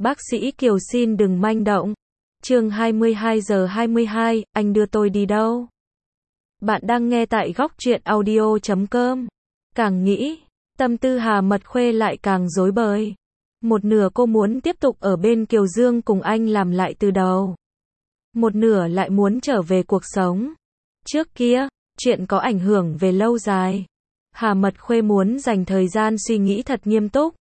Bác sĩ Kiều xin đừng manh động. Chương 22:22, anh đưa tôi đi đâu? Bạn đang nghe tại góc truyện audio.com. Càng nghĩ, tâm tư Hà Mật Khuê lại càng rối bời. Một nửa cô muốn tiếp tục ở bên Kiều Dương cùng anh làm lại từ đầu. Một nửa lại muốn trở về cuộc sống trước kia, chuyện có ảnh hưởng về lâu dài. Hà Mật Khuê muốn dành thời gian suy nghĩ thật nghiêm túc.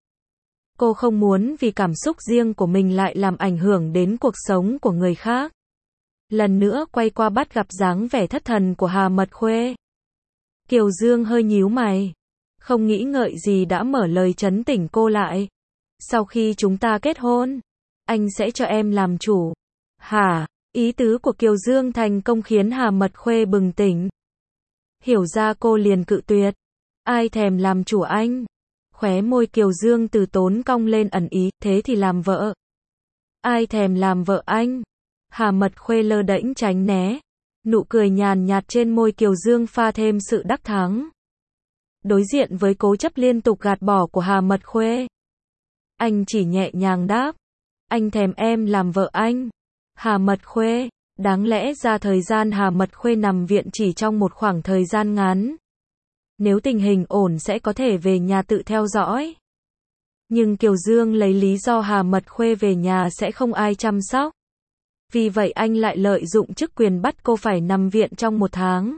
Cô không muốn vì cảm xúc riêng của mình lại làm ảnh hưởng đến cuộc sống của người khác. Lần nữa quay qua bắt gặp dáng vẻ thất thần của Hà Mật Khuê. Kiều Dương hơi nhíu mày. Không nghĩ ngợi gì đã mở lời trấn tĩnh cô lại. Sau khi chúng ta kết hôn, anh sẽ cho em làm chủ. Hả? Ý tứ của Kiều Dương thành công khiến Hà Mật Khuê bừng tỉnh. Hiểu ra cô liền cự tuyệt. Ai thèm làm chủ anh? Khóe môi Kiều Dương từ tốn cong lên ẩn ý, thế thì làm vợ. Ai thèm làm vợ anh? Hà Mật Khuê lơ đễnh tránh né. Nụ cười nhàn nhạt trên môi Kiều Dương pha thêm sự đắc thắng. Đối diện với cố chấp liên tục gạt bỏ của Hà Mật Khuê, anh chỉ nhẹ nhàng đáp. Anh thèm em làm vợ anh. Hà Mật Khuê, đáng lẽ ra thời gian Hà Mật Khuê nằm viện chỉ trong một khoảng thời gian ngắn. Nếu tình hình ổn sẽ có thể về nhà tự theo dõi. Nhưng Kiều Dương lấy lý do Hà Mật Khuê về nhà sẽ không ai chăm sóc. Vì vậy anh lại lợi dụng chức quyền bắt cô phải nằm viện trong 1 tháng.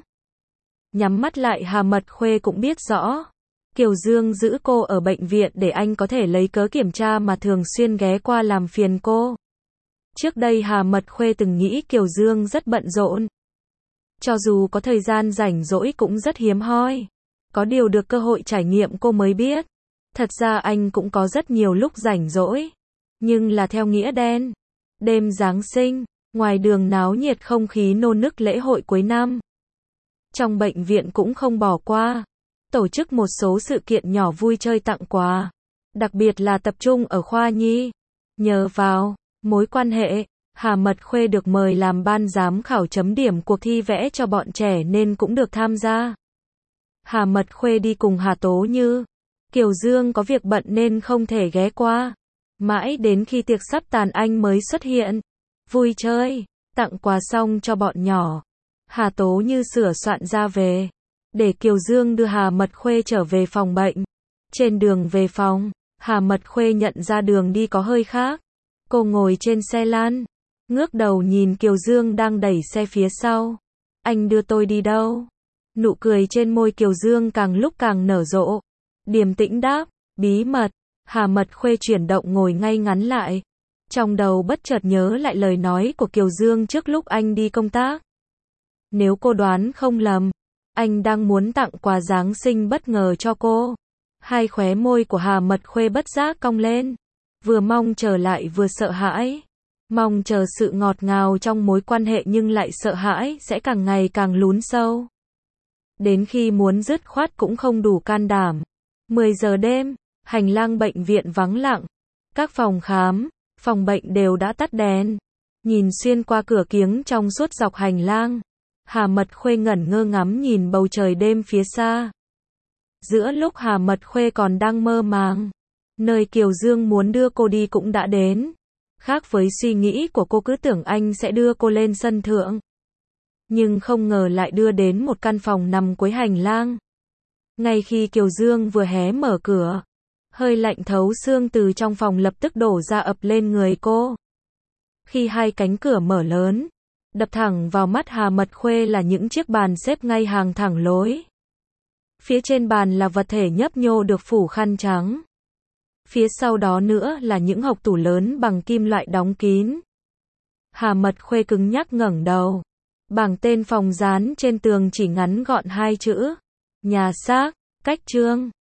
Nhắm mắt lại Hà Mật Khuê cũng biết rõ. Kiều Dương giữ cô ở bệnh viện để anh có thể lấy cớ kiểm tra mà thường xuyên ghé qua làm phiền cô. Trước đây Hà Mật Khuê từng nghĩ Kiều Dương rất bận rộn. Cho dù có thời gian rảnh rỗi cũng rất hiếm hoi. Có điều được cơ hội trải nghiệm cô mới biết. Thật ra anh cũng có rất nhiều lúc rảnh rỗi. Nhưng là theo nghĩa đen. Đêm Giáng sinh, ngoài đường náo nhiệt không khí nô nức lễ hội cuối năm. Trong bệnh viện cũng không bỏ qua. Tổ chức một số sự kiện nhỏ vui chơi tặng quà. Đặc biệt là tập trung ở khoa nhi. Nhờ vào mối quan hệ, Hà Mật Khuê được mời làm ban giám khảo chấm điểm cuộc thi vẽ cho bọn trẻ nên cũng được tham gia. Hà Mật Khuê đi cùng Hà Tố Như. Kiều Dương có việc bận nên không thể ghé qua. Mãi đến khi tiệc sắp tàn anh mới xuất hiện. Vui chơi, tặng quà xong cho bọn nhỏ. Hà Tố Như sửa soạn ra về. Để Kiều Dương đưa Hà Mật Khuê trở về phòng bệnh. Trên đường về phòng, Hà Mật Khuê nhận ra đường đi có hơi khác. Cô ngồi trên xe lăn. Ngước đầu nhìn Kiều Dương đang đẩy xe phía sau. Anh đưa tôi đi đâu? Nụ cười trên môi Kiều Dương càng lúc càng nở rộ. Điềm tĩnh đáp, bí mật. Hà Mật Khuê chuyển động ngồi ngay ngắn lại. Trong đầu bất chợt nhớ lại lời nói của Kiều Dương trước lúc anh đi công tác. Nếu cô đoán không lầm, anh đang muốn tặng quà Giáng sinh bất ngờ cho cô. Hai khóe môi của Hà Mật Khuê bất giác cong lên. Vừa mong chờ lại vừa sợ hãi. Mong chờ sự ngọt ngào trong mối quan hệ nhưng lại sợ hãi sẽ càng ngày càng lún sâu. Đến khi muốn dứt khoát cũng không đủ can đảm. 10 giờ đêm, hành lang bệnh viện vắng lặng. Các phòng khám, phòng bệnh đều đã tắt đèn. Nhìn xuyên qua cửa kiếng trong suốt dọc hành lang. Hà Mật Khuê ngẩn ngơ ngắm nhìn bầu trời đêm phía xa. Giữa lúc Hà Mật Khuê còn đang mơ màng, nơi Kiều Dương muốn đưa cô đi cũng đã đến. Khác với suy nghĩ của cô cứ tưởng anh sẽ đưa cô lên sân thượng. Nhưng không ngờ lại đưa đến một căn phòng nằm cuối hành lang. Ngay khi Kiều Dương vừa hé mở cửa, hơi lạnh thấu xương từ trong phòng lập tức đổ ra ập lên người cô. Khi hai cánh cửa mở lớn, đập thẳng vào mắt Hà Mật Khuê là những chiếc bàn xếp ngay hàng thẳng lối. Phía trên bàn là vật thể nhấp nhô được phủ khăn trắng. Phía sau đó nữa là những hộc tủ lớn bằng kim loại đóng kín. Hà Mật Khuê cứng nhắc ngẩng đầu. Bảng tên phòng dán trên tường chỉ ngắn gọn 2 chữ. Nhà xác, cách trương.